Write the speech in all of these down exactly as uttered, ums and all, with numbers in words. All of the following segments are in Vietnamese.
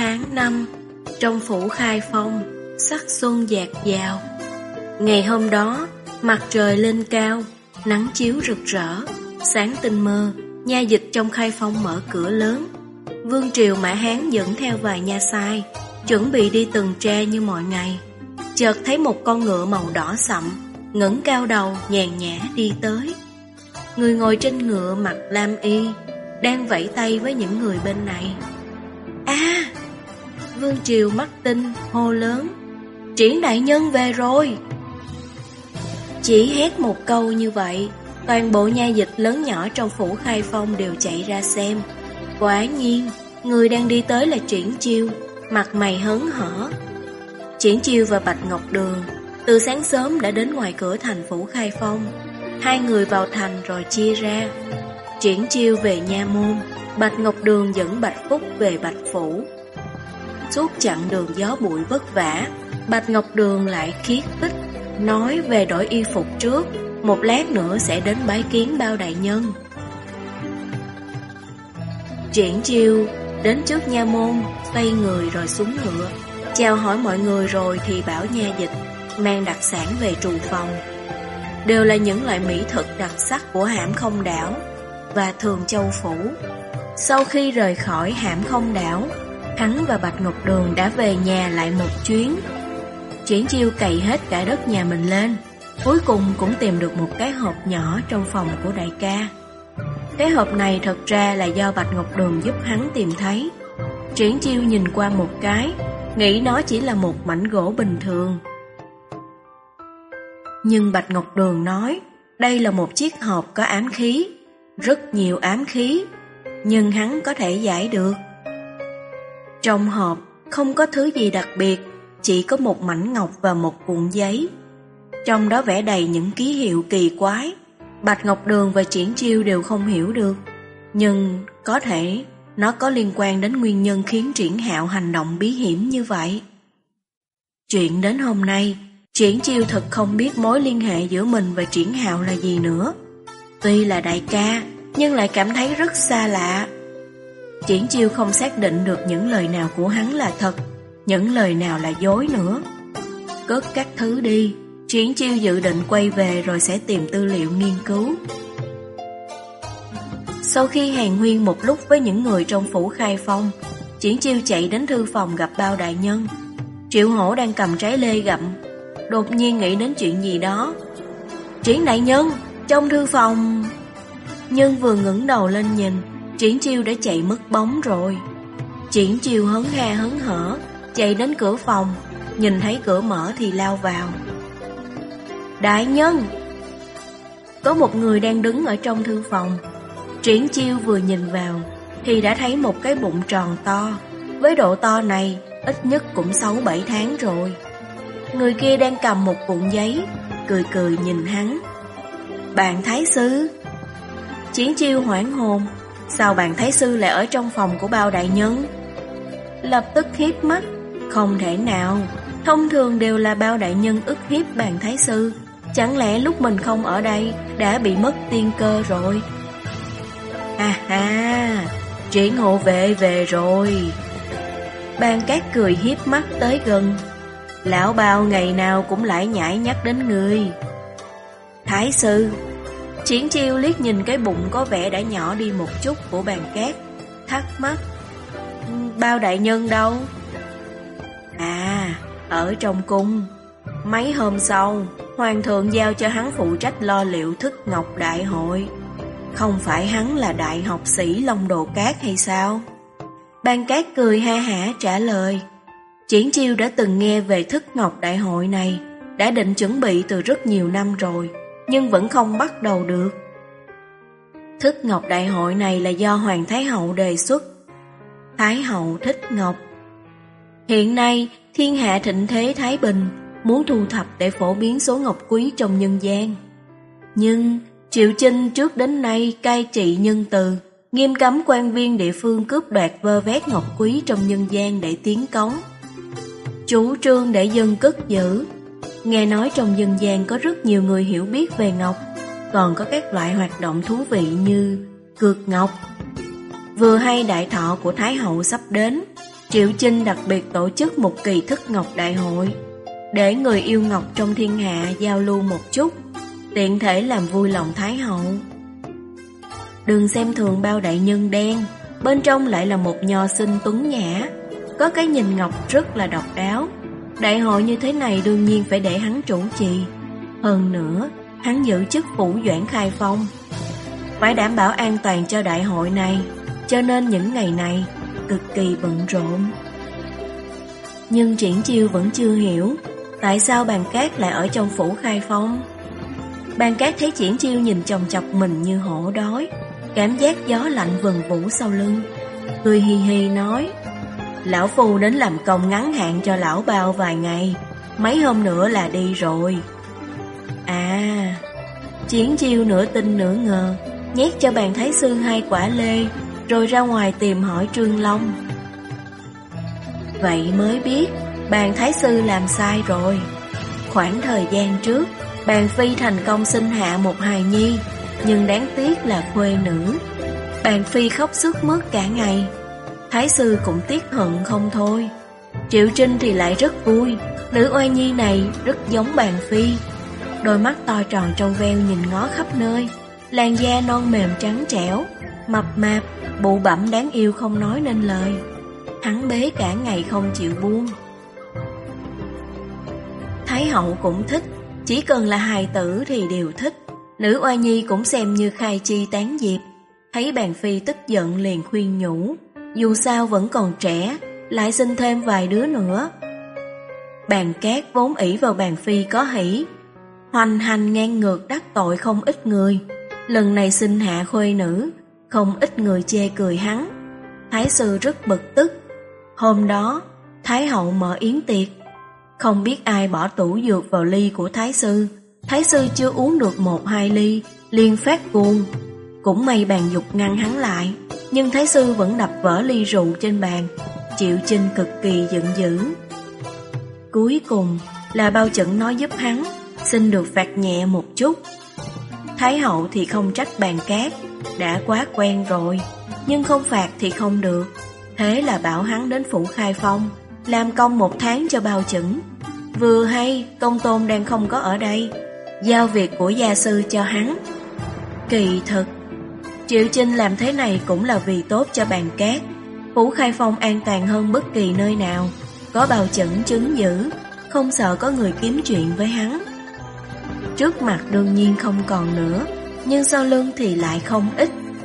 tháng năm, trong phủ Khai Phong, sắc xuân dạt dào. Ngày hôm đó, mặt trời lên cao, nắng chiếu rực rỡ, sáng tinh mơ. Nha dịch trong Khai Phong mở cửa lớn. Vương triều Mã Hán dẫn theo vài nha sai, chuẩn bị đi tuần tra như mọi ngày. Chợt thấy một con ngựa màu đỏ sậm, ngẩng cao đầu nhàn nhã đi tới. Người ngồi trên ngựa mặc lam y, đang vẫy tay với những người bên này. A, à, Vương triều mắt tinh hô lớn: Triển đại nhân về rồi! Chỉ hét một câu như vậy, toàn bộ nha dịch lớn nhỏ trong phủ Khai Phong đều chạy ra xem. Quả nhiên, người đang đi tới là Triển Chiêu, mặt mày hớn hở. Triển Chiêu và Bạch Ngọc Đường từ sáng sớm đã đến ngoài cửa thành phủ Khai Phong. Hai người vào thành rồi chia ra. Triển Chiêu về nha môn, Bạch Ngọc Đường dẫn Bạch Phúc về Bạch Phủ. Suốt chặng đường gió bụi vất vả, Bạch Ngọc Đường lại khiết tích, nói về đổi y phục trước, một lát nữa sẽ đến bái kiến Bao đại nhân. Triển Chiêu đến trước nha môn, xoay người rồi xuống ngựa, chào hỏi mọi người rồi thì bảo nha dịch mang đặc sản về trù phòng. Đều là những loại mỹ thực đặc sắc của Hãm Không Đảo và Thường Châu Phủ. Sau khi rời khỏi Hãm Không Đảo, hắn và Bạch Ngọc Đường đã về nhà lại một chuyến. Triển Chiêu cày hết cả đất nhà mình lên, cuối cùng cũng tìm được một cái hộp nhỏ trong phòng của đại ca. Cái hộp này thật ra là do Bạch Ngọc Đường giúp hắn tìm thấy. Triển Chiêu nhìn qua một cái, nghĩ nó chỉ là một mảnh gỗ bình thường. Nhưng Bạch Ngọc Đường nói, đây là một chiếc hộp có ám khí, rất nhiều ám khí, nhưng hắn có thể giải được. Trong hộp không có thứ gì đặc biệt, chỉ có một mảnh ngọc và một cuộn giấy. Trong đó vẽ đầy những ký hiệu kỳ quái. Bạch Ngọc Đường và Triển Chiêu đều không hiểu được, nhưng có thể nó có liên quan đến nguyên nhân khiến Triển Hạo hành động bí hiểm như vậy. Chuyện đến hôm nay, Triển Chiêu thật không biết mối liên hệ giữa mình và Triển Hạo là gì nữa. Tuy là đại ca, nhưng lại cảm thấy rất xa lạ. Triển Chiêu không xác định được những lời nào của hắn là thật, những lời nào là dối nữa. Cất các thứ đi, Triển Chiêu dự định quay về rồi sẽ tìm tư liệu nghiên cứu. Sau khi hàn huyên một lúc với những người trong phủ Khai Phong, Triển Chiêu chạy đến thư phòng gặp Bao đại nhân. Triệu Hổ đang cầm trái lê gặm, đột nhiên nghĩ đến chuyện gì đó. Triển đại nhân, trong thư phòng... Nhưng vừa ngẩng đầu lên nhìn, Triển Chiêu đã chạy mất bóng rồi. Triển Chiêu hớn ha hớn hở, chạy đến cửa phòng, nhìn thấy cửa mở thì lao vào. Đại nhân! Có một người đang đứng ở trong thư phòng. Triển Chiêu vừa nhìn vào thì đã thấy một cái bụng tròn to. Với độ to này, ít nhất cũng sáu bảy tháng rồi. Người kia đang cầm một cuộn giấy, cười cười nhìn hắn. Bạn Thái Sư! Triển Chiêu hoảng hồn, sao bạn Thái Sư lại ở trong phòng của Bao đại nhân? Lập tức hiếp mắt, không thể nào, thông thường đều là Bao đại nhân ức hiếp bạn Thái Sư, chẳng lẽ lúc mình không ở đây đã bị mất tiên cơ rồi? Ha ha, Triển hộ vệ về rồi. Ban Cát cười hiếp mắt tới gần. Lão Bao ngày nào cũng lại nhảy nhắc đến người. Thái Sư! Triển Chiêu liếc nhìn cái bụng có vẻ đã nhỏ đi một chút của Ban Cát, thắc mắc. Bao đại nhân đâu? À, ở trong cung. Mấy hôm sau, Hoàng thượng giao cho hắn phụ trách lo liệu Thức Ngọc Đại hội. Không phải hắn là đại học sĩ Long Đồ Cát hay sao? Ban Cát cười ha hả trả lời. Triển Chiêu đã từng nghe về Thức Ngọc Đại hội này, đã định chuẩn bị từ rất nhiều năm rồi, nhưng vẫn không bắt đầu được. Thức Ngọc Đại hội này là do Hoàng Thái Hậu đề xuất. Thái Hậu thích ngọc. Hiện nay, thiên hạ thịnh thế thái bình, muốn thu thập để phổ biến số ngọc quý trong nhân gian. Nhưng Triệu Chinh trước đến nay cai trị nhân từ, nghiêm cấm quan viên địa phương cướp đoạt vơ vét ngọc quý trong nhân gian để tiến cống. Chủ trương để dân cất giữ. Nghe nói trong dân gian có rất nhiều người hiểu biết về ngọc, còn có các loại hoạt động thú vị như cược ngọc. Vừa hay đại thọ của Thái Hậu sắp đến, Triệu Chinh đặc biệt tổ chức một kỳ thức ngọc đại hội, để người yêu ngọc trong thiên hạ giao lưu một chút, tiện thể làm vui lòng Thái hậu. Đừng xem thường Bao đại nhân đen, bên trong lại là một nho sinh tuấn nhã, có cái nhìn ngọc rất là độc đáo. Đại hội như thế này đương nhiên phải để hắn chủ trì. Hơn nữa, hắn giữ chức phủ doãn khai phong, phải đảm bảo an toàn cho đại hội này, cho nên những ngày này cực kỳ bận rộn. Nhưng Triển Chiêu vẫn chưa hiểu tại sao Bàn Cát lại ở trong phủ khai phong. Bàn Cát thấy Triển Chiêu nhìn chòng chọc mình như hổ đói, cảm giác gió lạnh vần vũ sau lưng, cười hi hi nói: lão phu đến làm công ngắn hạn cho lão Bao vài ngày, mấy hôm nữa là đi rồi. À, Triển Chiêu nửa tin nửa ngờ, nhét cho Bàn Thái sư hai quả lê, rồi ra ngoài tìm hỏi Trương Long. Vậy mới biết Bàn Thái sư làm sai rồi. Khoảng thời gian trước, Bàn Phi thành công sinh hạ một hài nhi, nhưng đáng tiếc là khuê nữ. Bàn Phi khóc sướt mướt cả ngày, Thái sư cũng tiếc hận không thôi. Triệu Trinh thì lại rất vui, nữ oai nhi này rất giống Bàn Phi. Đôi mắt to tròn trong veo nhìn ngó khắp nơi, làn da non mềm trắng trẻo, mập mạp, bụ bặm đáng yêu không nói nên lời. Hắn bế cả ngày không chịu buông. Thái hậu cũng thích, chỉ cần là hài tử thì đều thích. Nữ oai nhi cũng xem như khai chi tán diệp. Thấy Bàn Phi tức giận liền khuyên nhủ, dù sao vẫn còn trẻ, lại sinh thêm vài đứa nữa. Bàn Cát vốn ỷ vào Bàn Phi có hỷ, hoành hành ngang ngược đắc tội không ít người. Lần này sinh hạ khuê nữ, không ít người chê cười hắn. Thái sư rất bực tức. Hôm đó, Thái hậu mở yến tiệc, không biết ai bỏ tủ dược vào ly của Thái sư. Thái sư chưa uống được một hai ly, liền phát cuồng. Cũng may Bàn Dục ngăn hắn lại, nhưng Thái sư vẫn đập vỡ ly rượu trên bàn. Triệu Chinh cực kỳ giận dữ. Cuối cùng là Bao Chẩn nói giúp hắn, xin được phạt nhẹ một chút. Thái hậu thì không trách Bàn Cát, đã quá quen rồi, nhưng không phạt thì không được. Thế là bảo hắn đến phủ khai phong, làm công một tháng cho Bao Chẩn. Vừa hay Công Tôn đang không có ở đây, giao việc của gia sư cho hắn. Kỳ thực, Triệu Chinh làm thế này cũng là vì tốt cho Bàn Cát. Phủ khai phong an toàn hơn bất kỳ nơi nào, có Bao Chẩn chứng giữ, không sợ có người kiếm chuyện với hắn. Trước mặt đương nhiên không còn nữa, nhưng sau lưng thì lại không ít.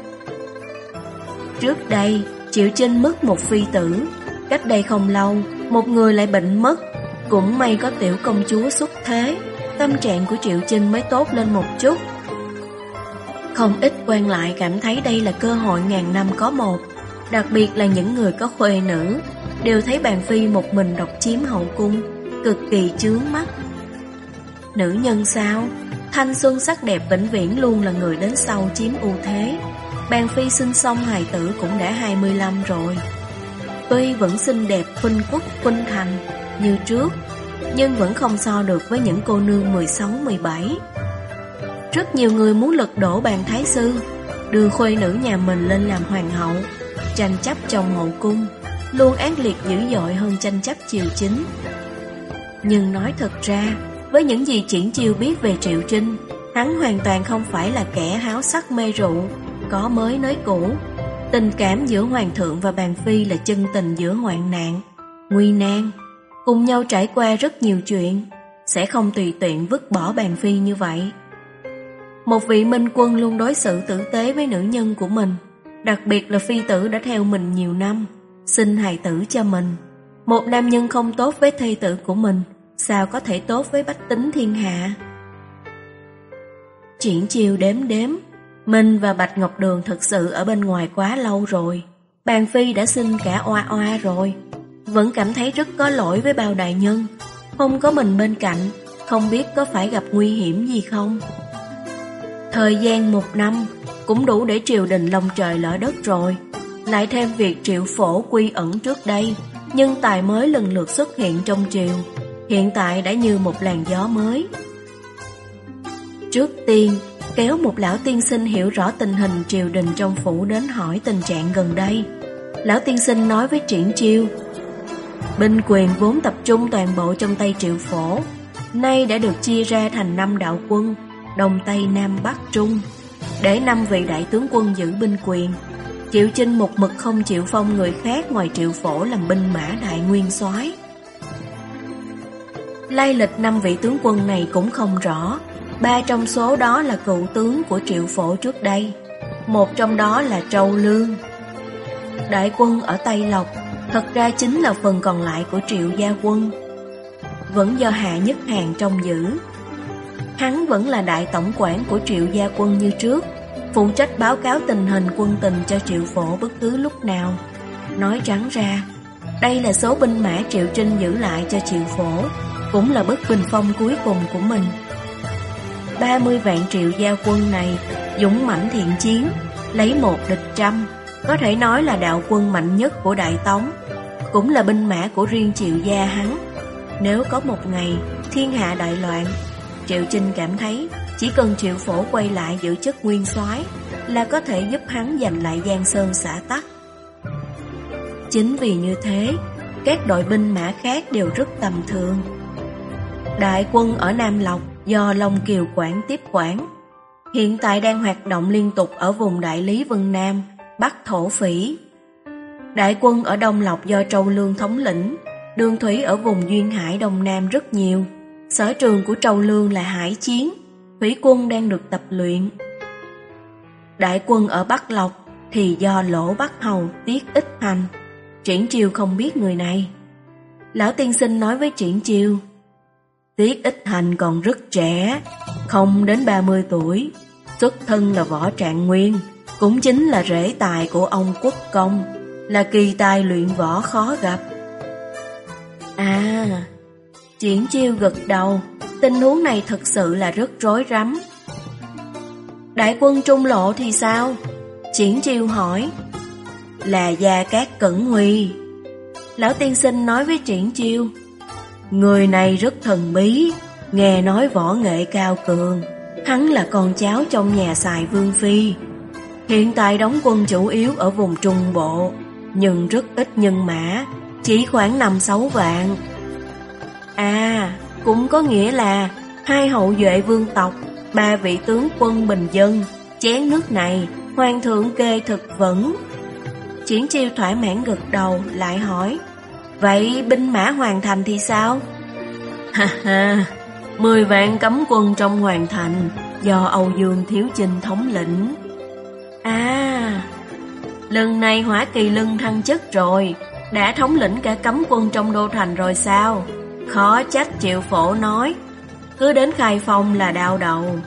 Trước đây, Triệu Chinh mất một phi tử, cách đây không lâu, một người lại bệnh mất. Cũng may có tiểu công chúa xuất thế, tâm trạng của Triệu Chinh mới tốt lên một chút. Không ít quan lại cảm thấy đây là cơ hội ngàn năm có một, đặc biệt là những người có khuê nữ, đều thấy Bàn Phi một mình độc chiếm hậu cung, cực kỳ chướng mắt. Nữ nhân sao? Thanh xuân sắc đẹp vĩnh viễn luôn là người đến sau chiếm ưu thế. Bàn Phi sinh xong hài tử cũng đã hai mươi lăm rồi. Tuy vẫn xinh đẹp khuynh quốc khuynh thành như trước, nhưng vẫn không so được với những cô nương mười sáu mười bảy. Rất nhiều người muốn lật đổ Bàn Thái sư, đưa khuê nữ nhà mình lên làm hoàng hậu. Tranh chấp trong hậu cung luôn ác liệt dữ dội hơn tranh chấp triều chính. Nhưng nói thật ra, với những gì Triển Chiêu biết về Triệu Trinh, hắn hoàn toàn không phải là kẻ háo sắc mê rượu, có mới nới cũ. Tình cảm giữa hoàng thượng và Bàn Phi là chân tình giữa hoạn nạn, nguy nan, cùng nhau trải qua rất nhiều chuyện, sẽ không tùy tiện vứt bỏ Bàn Phi như vậy. Một vị minh quân luôn đối xử tử tế với nữ nhân của mình, đặc biệt là phi tử đã theo mình nhiều năm, sinh hài tử cho mình. Một nam nhân không tốt với thê tử của mình, sao có thể tốt với bách tính thiên hạ? Triển Chiêu đếm đếm, mình và Bạch Ngọc Đường thật sự ở bên ngoài quá lâu rồi. Bàn Phi đã sinh cả oa oa rồi, vẫn cảm thấy rất có lỗi với Bao đại nhân. Không có mình bên cạnh, không biết có phải gặp nguy hiểm gì không. Thời gian một năm cũng đủ để triều đình long trời lỡ đất rồi. Lại thêm việc Triệu Phổ quy ẩn trước đây, nhân tài mới lần lượt xuất hiện trong triều, hiện tại đã như một làn gió mới. Trước tiên, kéo một lão tiên sinh hiểu rõ tình hình triều đình trong phủ đến hỏi tình trạng gần đây. Lão tiên sinh nói với Triển Chiêu, Binh quyền vốn tập trung toàn bộ trong tay Triệu Phổ, nay đã được chia ra thành năm đạo quân, Đông Tây Nam Bắc Trung, để năm vị đại tướng quân giữ binh quyền. Triệu Chinh một mực không chịu phong người khác ngoài Triệu Phổ làm binh mã đại nguyên soái. Lai lịch năm vị tướng quân này cũng không rõ, ba trong số đó là cựu tướng của Triệu Phổ trước đây, một trong đó là Trâu Lương. Đại quân ở Tây Lộc thật ra chính là phần còn lại của Triệu gia quân, vẫn do Hạ Nhất Hàn trông giữ. Hắn vẫn là đại tổng quản của Triệu gia quân như trước, phụ trách báo cáo tình hình quân tình cho Triệu Phổ bất cứ lúc nào. Nói trắng ra, đây là số binh mã Triệu Trinh giữ lại cho Triệu Phổ, cũng là bức bình phong cuối cùng của mình. ba mươi vạn Triệu gia quân này dũng mãnh thiện chiến, lấy một địch trăm, có thể nói là đạo quân mạnh nhất của Đại Tống, cũng là binh mã của riêng Triệu gia hắn. Nếu có một ngày thiên hạ đại loạn, Triệu Chinh cảm thấy chỉ cần Triệu Phổ quay lại giữ chức nguyên soái là có thể giúp hắn giành lại Giang Sơn xã tắc. Chính vì như thế, các đội binh mã khác đều rất tầm thường. Đại quân ở Nam Lộc do Long Kiều quản tiếp quản, hiện tại đang hoạt động liên tục ở vùng Đại Lý Vân Nam, Bắc Thổ Phỉ. Đại quân ở Đông Lộc do Trâu Lương thống lĩnh, đường thủy ở vùng Duyên Hải Đông Nam rất nhiều. Sở trường của Trâu Lương là hải chiến, thủy quân đang được tập luyện. Đại quân ở Bắc Lộc thì do Lỗ Bắc Hầu Tiết Ích Hành. Triển Chiêu không biết người này. Lão tiên sinh nói với Triển Chiêu, Tiết Ích Hành còn rất trẻ, không đến ba mươi tuổi, xuất thân là võ trạng nguyên, cũng chính là rể tài của ông Quốc Công, là kỳ tài luyện võ khó gặp. À, Triển Chiêu gật đầu, tình huống này thực sự là rất rối rắm. Đại quân Trung Lộ thì sao? Triển Chiêu hỏi. Là Gia Cát Cẩn Huy. Lão tiên sinh nói với Triển Chiêu, người này rất thần bí, nghe nói võ nghệ cao cường, hắn là con cháu trong nhà Sài Vương Phi. Hiện tại đóng quân chủ yếu ở vùng Trung Bộ, nhưng rất ít nhân mã, chỉ khoảng năm sáu vạn. À, cũng có nghĩa là hai hậu duệ vương tộc, ba vị tướng quân bình dân, chén nước này hoàng thượng kê thực vững. Triển Chiêu thỏa mãn gật đầu, lại hỏi, vậy binh mã Hoàng Thành thì sao? Ha ha, mười vạn cấm quân trong Hoàng Thành do Âu Dương Thiếu Chinh thống lĩnh. À, lần này Hỏa Kỳ Lân thăng chức rồi, đã thống lĩnh cả cấm quân trong đô thành rồi sao? Khó trách Triệu Phổ nói, cứ đến khai phong là đau đầu.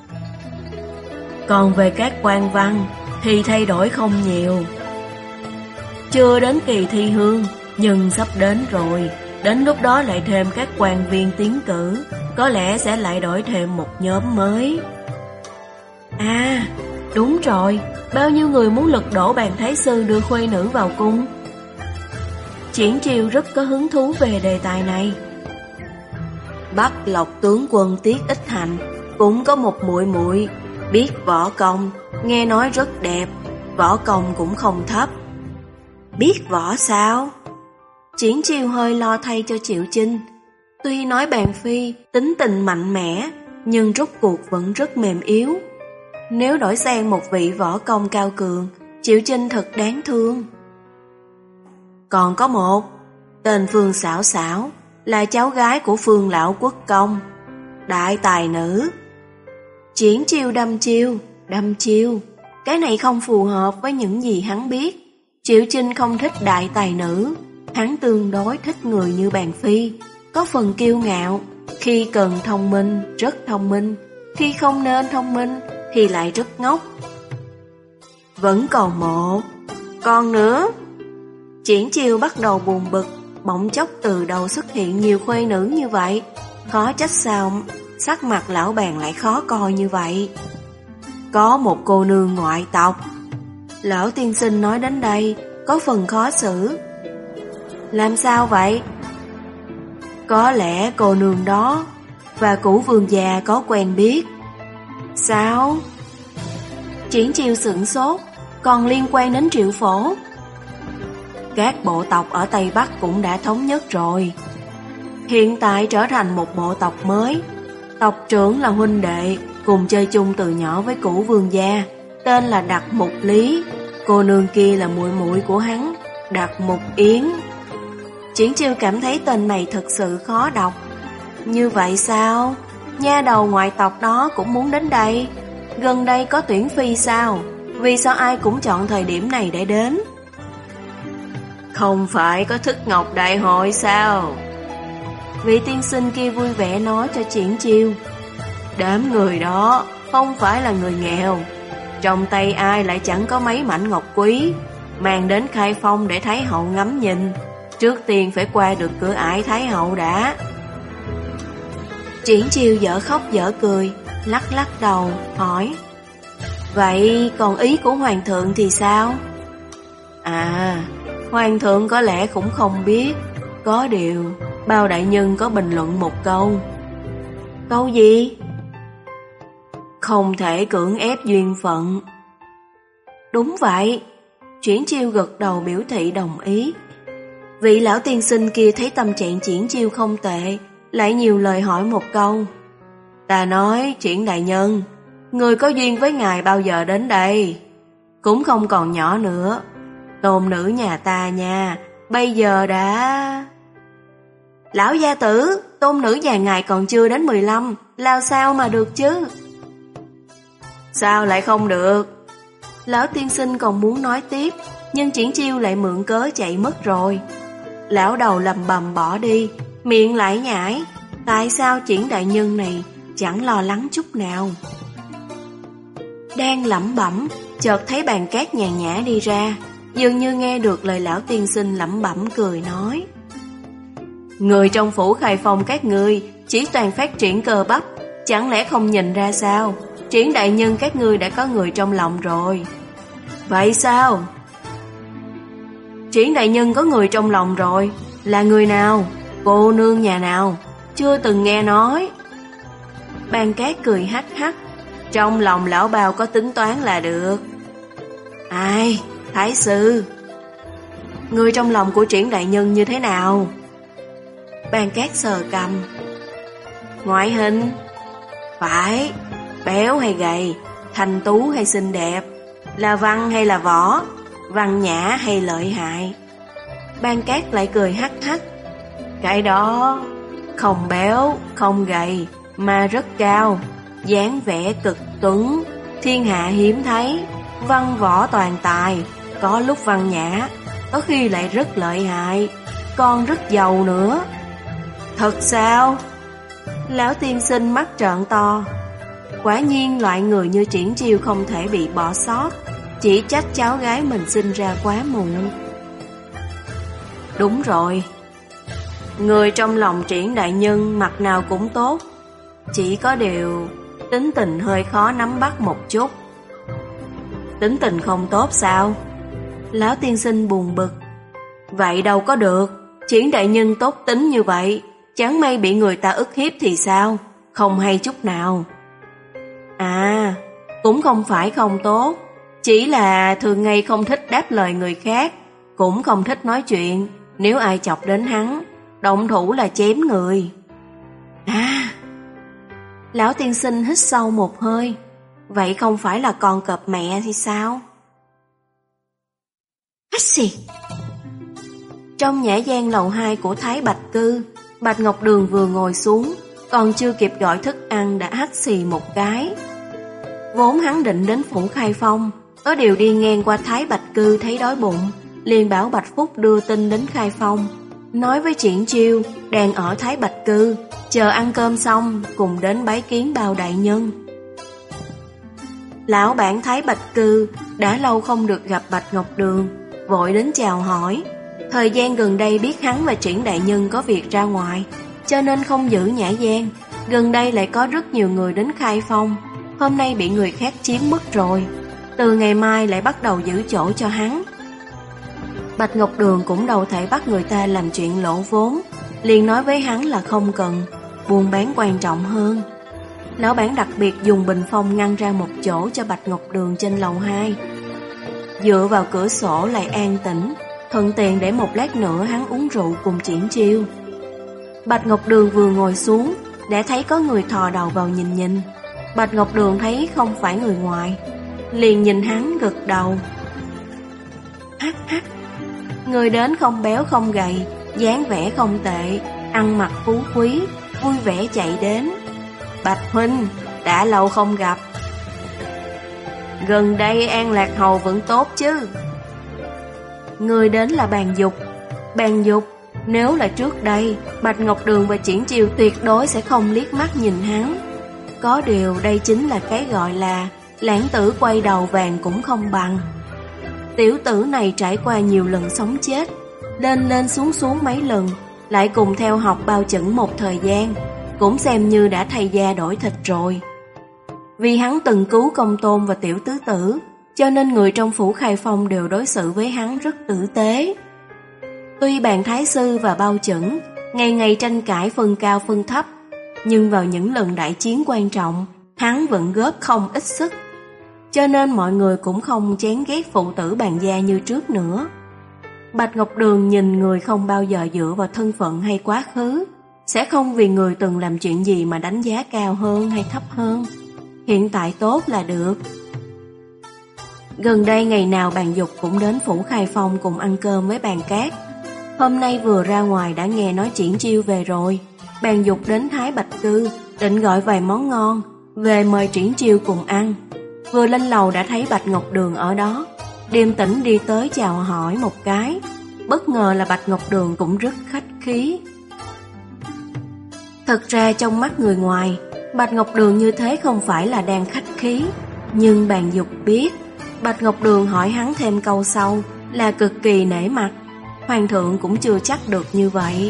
Còn về các quan văn thì thay đổi không nhiều. Chưa đến kỳ thi hương, nhưng sắp đến rồi. Đến lúc đó lại thêm các quan viên tiến cử, có lẽ sẽ lại đổi thêm một nhóm mới. À, đúng rồi, bao nhiêu người muốn lật đổ bàn thái sư đưa khuê nữ vào cung? Triển Chiêu rất có hứng thú về đề tài này. Bắc Lộc tướng quân Tiết Ích Hành cũng có một muội muội, biết võ công, nghe nói rất đẹp, võ công cũng không thấp. Biết võ sao? Triển Chiêu hơi lo thay cho Triệu Chinh. Tuy nói Bàn Phi tính tình mạnh mẽ, nhưng rốt cuộc vẫn rất mềm yếu. Nếu đổi sang một vị võ công cao cường, Triệu Chinh thật đáng thương. Còn có một, tên Phương Xảo Xảo, là cháu gái của Phương Lão Quốc Công, đại tài nữ. Triển Chiêu đâm chiêu, đâm chiêu, cái này không phù hợp với những gì hắn biết. Triệu Chinh không thích đại tài nữ, hắn tương đối thích người như Bàn Phi, có phần kiêu ngạo, khi cần thông minh, rất thông minh, khi không nên thông minh thì lại rất ngốc. Vẫn còn một, còn nữa. Triển Chiêu bắt đầu buồn bực, bỗng chốc từ đầu xuất hiện nhiều khuê nữ như vậy, khó trách sao sắc mặt lão Bàn lại khó coi như vậy. Có một cô nương ngoại tộc. Lão tiên sinh nói đến đây có phần khó xử. Làm sao vậy? Có lẽ cô nương đó và Cửu Vương già có quen biết. Sao? Triển Chiêu sửng sốt, còn liên quan đến Triệu Phổ. các bộ tộc ở Tây Bắc cũng đã thống nhất rồi. Hiện tại trở thành một bộ tộc mới. Tộc trưởng là huynh đệ, cùng chơi chung từ nhỏ với cửu vương gia, tên là Đặc Mục Lý. Cô nương kia là muội muội của hắn, Đặc Mục Yến. Triển Chiêu cảm thấy tên này thật sự khó đọc. Như vậy sao? Nha đầu ngoại tộc đó cũng muốn đến đây. Gần đây có tuyển phi sao? Vì sao ai cũng chọn thời điểm này để đến? Không phải có thức ngọc đại hội sao? Vị tiên sinh kia vui vẻ nói cho Triển Chiêu. Đám người đó không phải là người nghèo, trong tay ai lại chẳng có mấy mảnh ngọc quý, mang đến Khai Phong để Thái hậu ngắm nhìn. Trước tiên phải qua được cửa ải Thái hậu đã. Triển Chiêu dở khóc dở cười, lắc lắc đầu, hỏi. Vậy còn ý của hoàng thượng thì sao? À, hoàng thượng có lẽ cũng không biết. Có điều, Bao đại nhân có bình luận một câu. Câu gì? Không thể cưỡng ép duyên phận. Đúng vậy. Triển Chiêu gật đầu biểu thị đồng ý. Vị lão tiên sinh kia thấy tâm trạng Triển Chiêu không tệ, lại nhiều lời hỏi một câu. Ta nói, Triển đại nhân, người có duyên với ngài bao giờ đến đây? Cũng không còn nhỏ nữa. Tôn nữ nhà ta nha, bây giờ đã... Lão gia tử, tôn nữ nhà ngài còn chưa đến mười lăm, làm sao mà được chứ? Sao lại không được? Lão tiên sinh còn muốn nói tiếp, nhưng Triển Chiêu lại mượn cớ chạy mất rồi. Lão đầu lầm bầm bỏ đi, miệng lại nhải. Tại sao Triển đại nhân này chẳng lo lắng chút nào? Đang lẩm bẩm, chợt thấy Bàn Cát nhàn nhã đi ra, dường như nghe được lời lão tiên sinh lẩm bẩm cười nói. Người trong phủ Khai Phong các ngươi chỉ toàn phát triển cơ bắp, chẳng lẽ không nhìn ra sao? Triển đại nhân các ngươi đã có người trong lòng rồi. Vậy sao? Triển đại nhân có người trong lòng rồi. Là người nào? Cô nương nhà nào? Chưa từng nghe nói. Bàn Cát cười hắc hắc. Trong lòng lão Bao có tính toán là được. Ai? Thái sư. Người trong lòng của Triển đại nhân như thế nào? Bàn Cát sờ cằm. Ngoại hình? Phải. Béo hay gầy? Thanh tú hay xinh đẹp? Là văn hay là võ? Văn nhã hay lợi hại? Bàn Cát lại cười hắc hắc. Cái đó không béo, không gầy, mà rất cao, dáng vẻ cực tuấn, thiên hạ hiếm thấy, văn võ toàn tài, có lúc văn nhã, có khi lại rất lợi hại, còn rất giàu nữa. Thật sao? Lão tiên sinh mắt trợn to. Quả nhiên loại người như Triển Chiêu không thể bị bỏ sót, chỉ trách cháu gái mình sinh ra quá muộn. Đúng rồi. Người trong lòng Triển đại nhân mặt nào cũng tốt, chỉ có điều tính tình hơi khó nắm bắt một chút. Tính tình không tốt sao? Lão tiên sinh buồn bực. Vậy đâu có được, Triển đại nhân tốt tính như vậy, chẳng may bị người ta ức hiếp thì sao? Không hay chút nào. À, cũng không phải không tốt, chỉ là thường ngày không thích đáp lời người khác, cũng không thích nói chuyện, nếu ai chọc đến hắn, động thủ là chém người. À, lão tiên sinh hít sâu một hơi. Vậy không phải là con cọp mẹ thì sao? Hít xì. Trong nhã gian lầu hai của Thái Bạch Cư, Bạch Ngọc Đường vừa ngồi xuống, còn chưa kịp gọi thức ăn đã hắt xì một cái. Vốn hắn định đến phủ Khai Phong, có điều đi ngang qua Thái Bạch Cư thấy đói bụng, liền bảo Bạch Phúc đưa tin đến Khai Phong, nói với Triển Chiêu đang ở Thái Bạch Cư, chờ ăn cơm xong cùng đến bái kiến Bao đại nhân. Lão bản Thái Bạch Cư đã lâu không được gặp Bạch Ngọc Đường, vội đến chào hỏi. Thời gian gần đây biết hắn và Triển đại nhân có việc ra ngoài, cho nên không giữ nhã gian. Gần đây lại có rất nhiều người đến Khai Phong, hôm nay bị người khác chiếm mất rồi, từ ngày mai lại bắt đầu giữ chỗ cho hắn. Bạch Ngọc Đường cũng đâu thể bắt người ta làm chuyện lỗ vốn, liền nói với hắn là không cần, buôn bán quan trọng hơn. Lão bản đặc biệt dùng bình phong ngăn ra một chỗ cho Bạch Ngọc Đường trên lầu hai. Dựa vào cửa sổ lại an tĩnh, thuận tiện để một lát nữa hắn uống rượu cùng Triển Chiêu. Bạch Ngọc Đường vừa ngồi xuống, đã thấy có người thò đầu vào nhìn nhìn. Bạch Ngọc Đường thấy không phải người ngoài, liền nhìn hắn gật đầu. Hắc hắc, người đến không béo không gầy, dáng vẻ không tệ, ăn mặc phú quý, vui vẻ chạy đến. Bạch huynh, đã lâu không gặp. Gần đây An Lạc Hầu vẫn tốt chứ? Người đến là Bàn Dục. Bàn Dục, nếu là trước đây, Bạch Ngọc Đường và Triển Chiêu tuyệt đối sẽ không liếc mắt nhìn hắn. Có điều đây chính là cái gọi là lãng tử quay đầu vàng cũng không bằng. Tiểu tử này trải qua nhiều lần sống chết, lên lên xuống xuống mấy lần, lại cùng theo học bao chẩn một thời gian, cũng xem như đã thay da đổi thịt rồi. Vì hắn từng cứu Công Tôn và Tiểu Tứ Tử, cho nên người trong phủ Khai Phong đều đối xử với hắn rất tử tế. Tuy Bàn Thái Sư và Bao Chẩn ngày ngày tranh cãi phân cao phân thấp, nhưng vào những lần đại chiến quan trọng, hắn vẫn góp không ít sức. Cho nên mọi người cũng không chán ghét phụ tử Bàn gia như trước nữa. Bạch Ngọc Đường nhìn người không bao giờ dựa vào thân phận hay quá khứ, sẽ không vì người từng làm chuyện gì mà đánh giá cao hơn hay thấp hơn. Hiện tại tốt là được. Gần đây ngày nào Bàn Dục cũng đến phủ Khai Phong cùng ăn cơm với Bàn Cát. Hôm nay vừa ra ngoài đã nghe nói Triển Chiêu về rồi. Bàn Dục đến Thái Bạch Cư, định gọi vài món ngon, về mời Triển Chiêu cùng ăn. Vừa lên lầu đã thấy Bạch Ngọc Đường ở đó, điềm tĩnh đi tới chào hỏi một cái. Bất ngờ là Bạch Ngọc Đường cũng rất khách khí. Thật ra trong mắt người ngoài, Bạch Ngọc Đường như thế không phải là đang khách khí, nhưng Bàn Dục biết, Bạch Ngọc Đường hỏi hắn thêm câu sau là cực kỳ nể mặt. Hoàng thượng cũng chưa chắc được như vậy.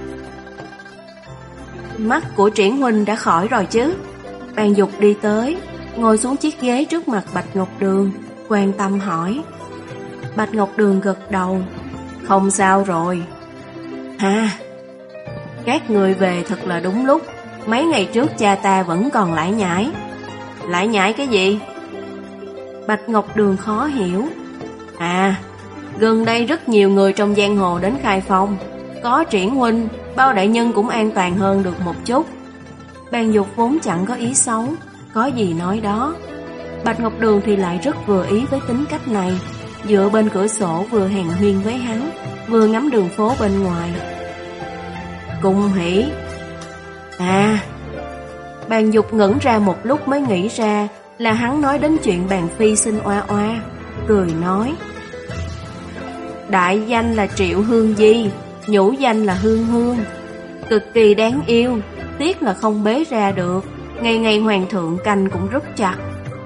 Mắt của Triển huynh đã khỏi rồi chứ? Bàn Dục đi tới, ngồi xuống chiếc ghế trước mặt Bạch Ngọc Đường, quan tâm hỏi. Bạch Ngọc Đường gật đầu. Không sao rồi. Ha, các người về thật là đúng lúc. Mấy ngày trước cha ta vẫn còn lải nhải. Lải nhải cái gì? Bạch Ngọc Đường khó hiểu. À, gần đây rất nhiều người trong giang hồ đến Khai Phong. Có Triển huynh, Bao đại nhân cũng an toàn hơn được một chút. Bàn Dục vốn chẳng có ý xấu, có gì nói đó. Bạch Ngọc Đường thì lại rất vừa ý với tính cách này, dựa bên cửa sổ vừa hàn huyên với hắn, vừa ngắm đường phố bên ngoài. Cung hỉ. À, Bàn Dục ngẩn ra một lúc mới nghĩ ra là hắn nói đến chuyện Bàn Phi sinh oa oa, cười nói. Đại danh là Triệu Hương Di, nhũ danh là Hương Hương, cực kỳ đáng yêu, tiếc là không bế ra được, ngày ngày hoàng thượng canh cũng rất chặt.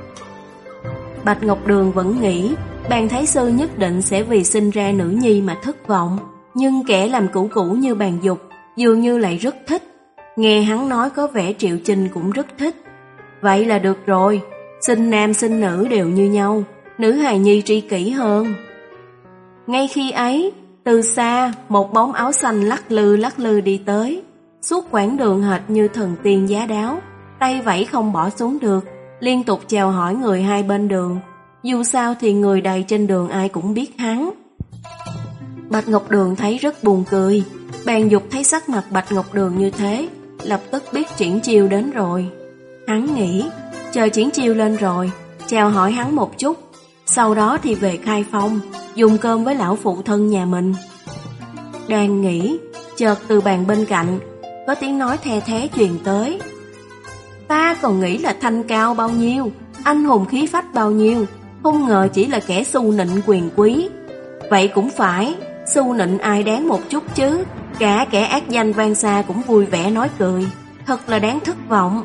Bạch Ngọc Đường vẫn nghĩ Bàn Thái Sư nhất định sẽ vì sinh ra nữ nhi mà thất vọng, nhưng kẻ làm cũ cũ như Bàn Dục dường như lại rất thích. Nghe hắn nói có vẻ Triệu Chinh cũng rất thích. Vậy là được rồi, sinh nam sinh nữ đều như nhau, nữ hài nhi tri kỷ hơn. Ngay khi ấy, từ xa, một bóng áo xanh lắc lư lắc lư đi tới. Suốt quãng đường hệt như thần tiên giá đáo, tay vẫy không bỏ xuống được, liên tục chào hỏi người hai bên đường. Dù sao thì người đầy trên đường ai cũng biết hắn. Bạch Ngọc Đường thấy rất buồn cười. Bàn Dục thấy sắc mặt Bạch Ngọc Đường như thế, lập tức biết Triển Chiêu đến rồi. Hắn nghĩ, chờ Triển Chiêu lên rồi, chào hỏi hắn một chút, sau đó thì về Khai Phong, dùng cơm với lão phụ thân nhà mình. Đang nghĩ, chợt từ bàn bên cạnh, có tiếng nói the thé truyền tới. Ta còn nghĩ là thanh cao bao nhiêu, anh hùng khí phách bao nhiêu, không ngờ chỉ là kẻ xu nịnh quyền quý. Vậy cũng phải, xu nịnh ai đáng một chút chứ, cả kẻ ác danh vang xa cũng vui vẻ nói cười, thật là đáng thất vọng.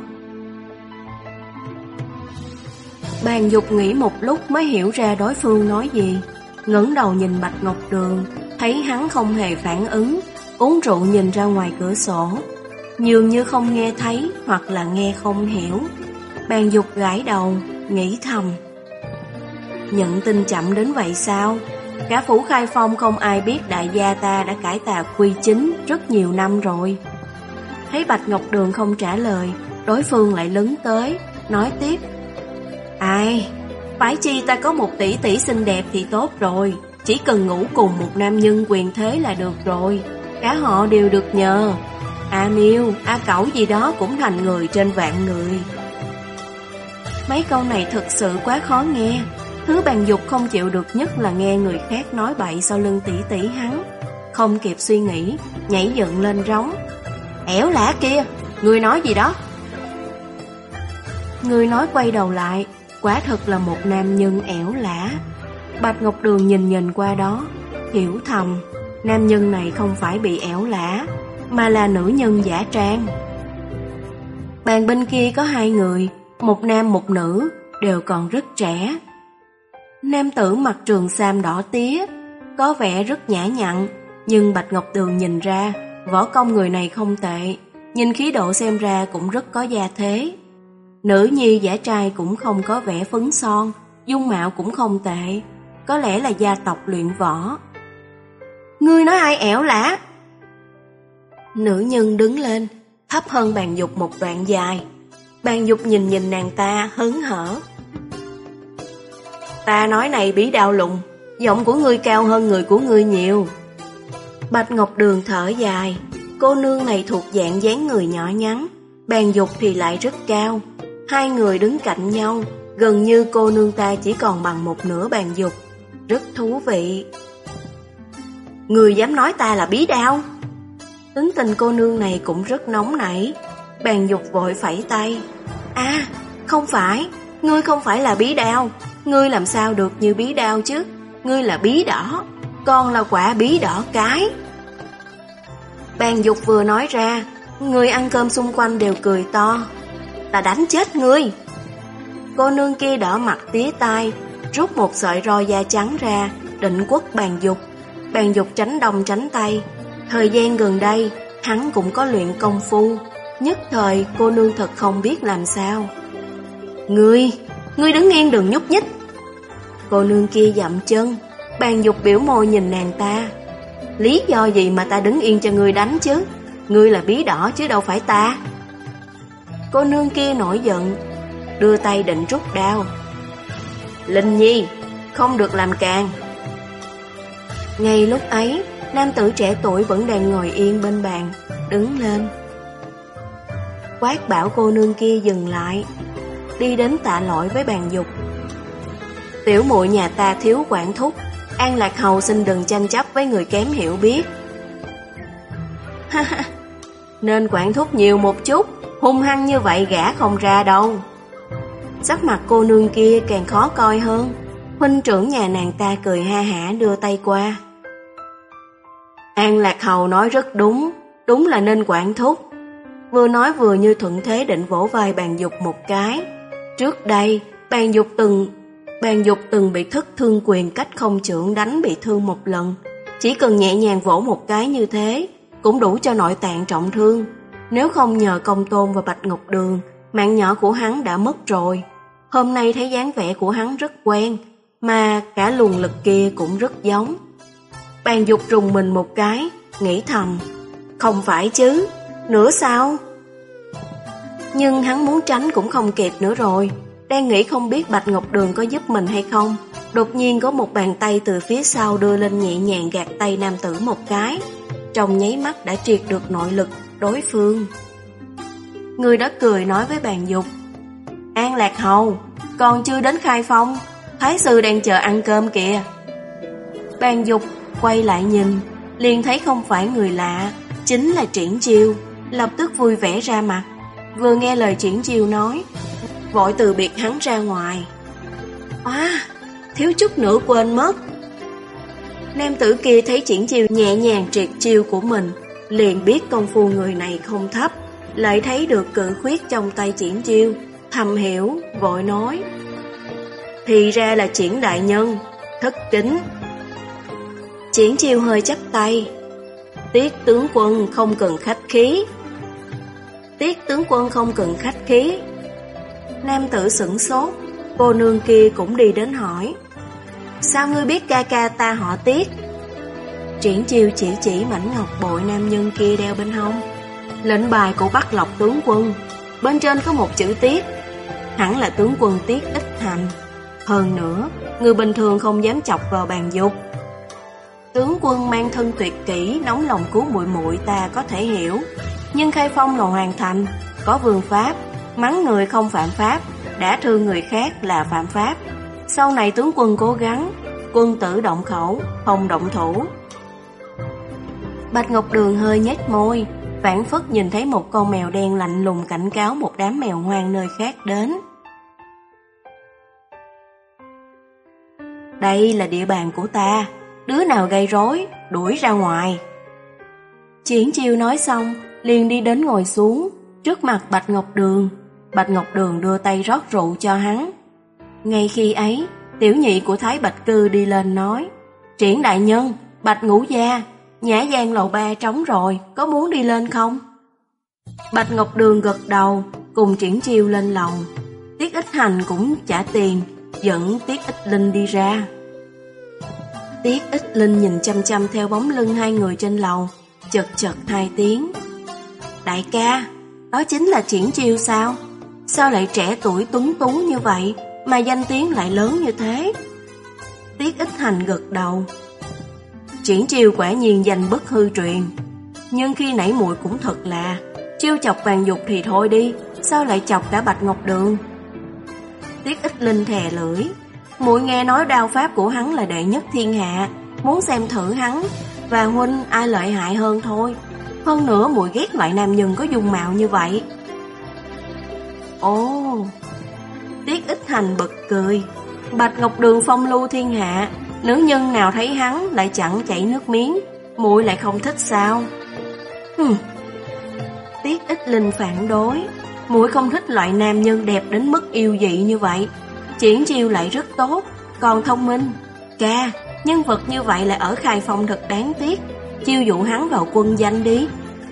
Bàn Dục nghĩ một lúc mới hiểu ra đối phương nói gì, ngẩng đầu nhìn Bạch Ngọc Đường, thấy hắn không hề phản ứng, uống rượu nhìn ra ngoài cửa sổ, dường như không nghe thấy hoặc là nghe không hiểu. Bàn Dục gãi đầu, nghĩ thầm. Nhận tin chậm đến vậy sao? Cả phủ Khai Phong không ai biết đại gia ta đã cải tà quy chính rất nhiều năm rồi. Thấy Bạch Ngọc Đường không trả lời, đối phương lại lấn tới, nói tiếp. Ai, phải chi ta có một tỷ tỷ xinh đẹp thì tốt rồi, chỉ cần ngủ cùng một nam nhân quyền thế là được rồi. Cả họ đều được nhờ. A Miêu, A Cẩu gì đó cũng thành người trên vạn người. Mấy câu này thật sự quá khó nghe. Thứ Bàn Dục không chịu được nhất là nghe người khác nói bậy sau lưng tỷ tỷ hắn. Không kịp suy nghĩ, nhảy dựng lên rống: "Ẻo lả kia, ngươi nói gì đó?" Người nói quay đầu lại, quả thật là một nam nhân ẻo lả. Bạch Ngọc Đường nhìn nhìn qua đó, hiểu thầm, nam nhân này không phải bị ẻo lả, mà là nữ nhân giả trang. Bàn bên kia có hai người, một nam một nữ, đều còn rất trẻ. Nam tử mặc trường sam đỏ tía, có vẻ rất nhã nhặn, nhưng Bạch Ngọc Đường nhìn ra, võ công người này không tệ, nhìn khí độ xem ra cũng rất có gia thế. Nữ nhi giả trai cũng không có vẻ phấn son, dung mạo cũng không tệ, có lẽ là gia tộc luyện võ. "Ngươi nói ai ẻo lả?" Nữ nhân đứng lên, thấp hơn Bàn Dục một đoạn dài. Bàn Dục nhìn nhìn nàng ta hớn hở: "Ta nói này Bí Đao Lùng, giọng của ngươi cao hơn người của ngươi nhiều." Bạch Ngọc Đường thở dài, cô nương này thuộc dạng dáng người nhỏ nhắn, Bàn Dục thì lại rất cao. Hai người đứng cạnh nhau, gần như cô nương ta chỉ còn bằng một nửa Bàn Dục, rất thú vị. "Ngươi dám nói ta là bí đao?" Tính tình cô nương này cũng rất nóng nảy. Bàn Dục vội phẩy tay: "À, không phải, ngươi không phải là bí đao. Ngươi làm sao được như bí đao chứ? Ngươi là bí đỏ, còn là quả bí đỏ cái." Bàn Dục vừa nói ra, người ăn cơm xung quanh đều cười to: "Ta đánh chết ngươi!" Cô nương kia đỏ mặt tía tai, rút một sợi roi da trắng ra, định quất Bàn Dục. Bàn Dục tránh đông tránh tay. Thời gian gần đây, hắn cũng có luyện công phu. Nhất thời cô nương thật không biết làm sao. Ngươi, ngươi đứng yên đừng nhúc nhích." Cô nương kia dậm chân. Bàn Dục biểu môi nhìn nàng ta: "Lý do gì mà ta đứng yên cho ngươi đánh chứ? Ngươi là bí đỏ chứ đâu phải ta." Cô nương kia nổi giận, đưa tay định rút đao. "Linh Nhi, không được làm càng." Ngay lúc ấy, nam tử trẻ tuổi vẫn đang ngồi yên bên bàn, đứng lên, quát bảo cô nương kia dừng lại, đi đến tạ lỗi với Bàn Dục: "Tiểu muội nhà ta thiếu quản thúc, An Lạc Hầu xin đừng tranh chấp với người kém hiểu biết." "Ha ha, nên quản thúc nhiều một chút, hung hăng như vậy gã không ra đâu." Sắc mặt cô nương kia càng khó coi hơn. Huynh trưởng nhà nàng ta cười ha hả đưa tay qua: "An Lạc Hầu nói rất đúng, đúng là nên quản thúc." Vừa nói vừa như thuận thế định vỗ vai Bàn Dục một cái. Trước đây, Bàn Dục từng Bàn Dục từng bị thất thương quyền cách không chưởng đánh bị thương một lần. Chỉ cần nhẹ nhàng vỗ một cái như thế, cũng đủ cho nội tạng trọng thương. Nếu không nhờ Công Tôn và Bạch Ngọc Đường, mạng nhỏ của hắn đã mất rồi. Hôm nay thấy dáng vẻ của hắn rất quen, mà cả luồng lực kia cũng rất giống. Bàn Dục rùng mình một cái, nghĩ thầm: không phải chứ, nữa sao? Nhưng hắn muốn tránh cũng không kịp nữa rồi. Đang nghĩ không biết Bạch Ngọc Đường có giúp mình hay không, đột nhiên có một bàn tay từ phía sau đưa lên nhẹ nhàng gạt tay nam tử một cái. Trong nháy mắt đã triệt được nội lực đối phương. Người đó cười nói với Bàn Dục: An Lạc Hầu, còn chưa đến khai phong, Thái sư đang chờ ăn cơm kìa. Bàn Dục quay lại nhìn, liền thấy không phải người lạ, chính là Triển Chiêu, lập tức vui vẻ ra mặt. Vừa nghe lời Triển Chiêu nói, vội từ biệt hắn ra ngoài. À, thiếu chút nữa quên mất. Nam tử kia thấy Triển Chiêu nhẹ nhàng triệt chiêu của mình, liền biết công phu người này không thấp, lại thấy được cự khuyết trong tay Triển Chiêu, thầm hiểu, vội nói: thì ra là Triển đại nhân, thất kính. Triển Chiêu hơi chắp tay: Tiết tướng quân không cần khách khí. Tiết tướng quân không cần khách khí. Nam tử sửng sốt, cô nương kia cũng đi đến hỏi: sao ngươi biết ca ca ta họ Tiết? Triển Chiêu chỉ chỉ mảnh ngọc bội nam nhân kia đeo bên hông. Lệnh bài của Bắc Lộc tướng quân, bên trên có một chữ Tiết, hẳn là tướng quân Tiết Ích Hành. Hơn nữa, người bình thường không dám chọc vào Bàn Dục. Tướng quân mang thân tuyệt kỹ, nóng lòng cứu muội muội ta có thể hiểu, nhưng khai phong là hoàn thành, có vương pháp, mắng người không phạm pháp, đã thương người khác là phạm pháp. Sau này tướng quân cố gắng, quân tử động khẩu, không động thủ. Bạch Ngọc Đường hơi nhếch môi, phảng phất nhìn thấy một con mèo đen lạnh lùng cảnh cáo một đám mèo hoang nơi khác đến. Đây là địa bàn của ta, đứa nào gây rối, đuổi ra ngoài. Triển Chiêu nói xong, liền đi đến ngồi xuống, trước mặt Bạch Ngọc Đường. Bạch Ngọc Đường đưa tay rót rượu cho hắn. Ngay khi ấy, tiểu nhị của Thái Bạch Cư đi lên nói, Triển đại nhân, Bạch ngũ gia, nhã gian lầu ba trống rồi, có muốn đi lên không? Bạch Ngọc Đường gật đầu, cùng Triển Chiêu lên lầu. Tiết Ích Hành cũng trả tiền, dẫn Tiết Ích Linh đi ra. Tiết Ích Linh nhìn chăm chăm theo bóng lưng hai người trên lầu, chật chật hai tiếng. Đại ca, đó chính là Triển Chiêu sao? Sao lại trẻ tuổi tuấn tú như vậy, mà danh tiếng lại lớn như thế? Tiết Ích Hành gật đầu. Triển Chiêu quả nhiên danh bất hư truyền, nhưng khi nãy muội cũng thật là, chiêu chọc Vàng Dục thì thôi đi, sao lại chọc cả Bạch Ngọc Đường? Tiết Ích Linh thè lưỡi, muội nghe nói đao pháp của hắn là đệ nhất thiên hạ, muốn xem thử hắn và huynh ai lợi hại hơn thôi. Hơn nữa muội ghét loại nam nhân có dung mạo như vậy. Ồ, Tiết Ích Hành bật cười. Bạch Ngọc Đường phong lưu thiên hạ, nữ nhân nào thấy hắn lại chẳng chảy nước miếng, muội lại không thích sao? Hừm. Tiết Ích Linh phản đối, muội không thích loại nam nhân đẹp đến mức yêu dị như vậy. Triển Chiêu lại rất tốt, còn thông minh. Ca, nhân vật như vậy lại ở Khai Phong thật đáng tiếc, chiêu dụ hắn vào quân danh đi.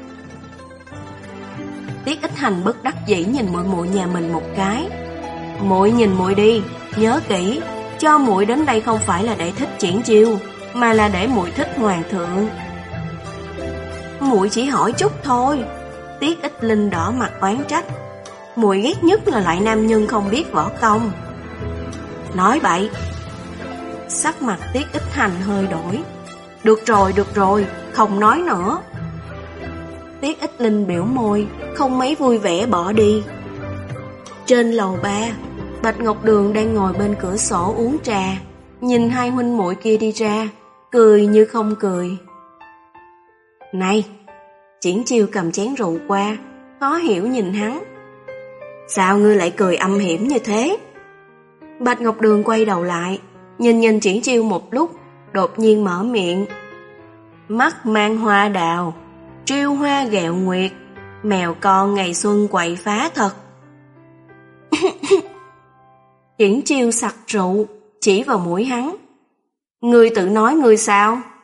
Tiết Ích Hành bất đắc dĩ nhìn muội muội nhà mình một cái. Muội nhìn muội đi, nhớ kỹ, cho muội đến đây không phải là để thích Triển Chiêu, mà là để muội thích hoàng thượng. Muội chỉ hỏi chút thôi. Tiết Ích Linh đỏ mặt oán trách. Muội ghét nhất là loại nam nhân không biết võ công. Nói bậy. Sắc mặt Tiết Ích Hành hơi đổi. Được rồi, được rồi, không nói nữa. Tiết Ích Linh biểu môi, không mấy vui vẻ bỏ đi. Trên lầu ba, Bạch Ngọc Đường đang ngồi bên cửa sổ uống trà, nhìn hai huynh muội kia đi ra, cười như không cười. Này, Triển Chiêu cầm chén rượu qua, khó hiểu nhìn hắn. Sao ngươi lại cười âm hiểm như thế? Bạch Ngọc Đường quay đầu lại, nhìn nhìn Triển Chiêu một lúc, đột nhiên mở miệng. Mắt mang hoa đào, triêu hoa ghẹo nguyệt, mèo con ngày xuân quậy phá thật. Triển Chiêu sặc rượu, chỉ vào mũi hắn. Ngươi tự nói ngươi sao?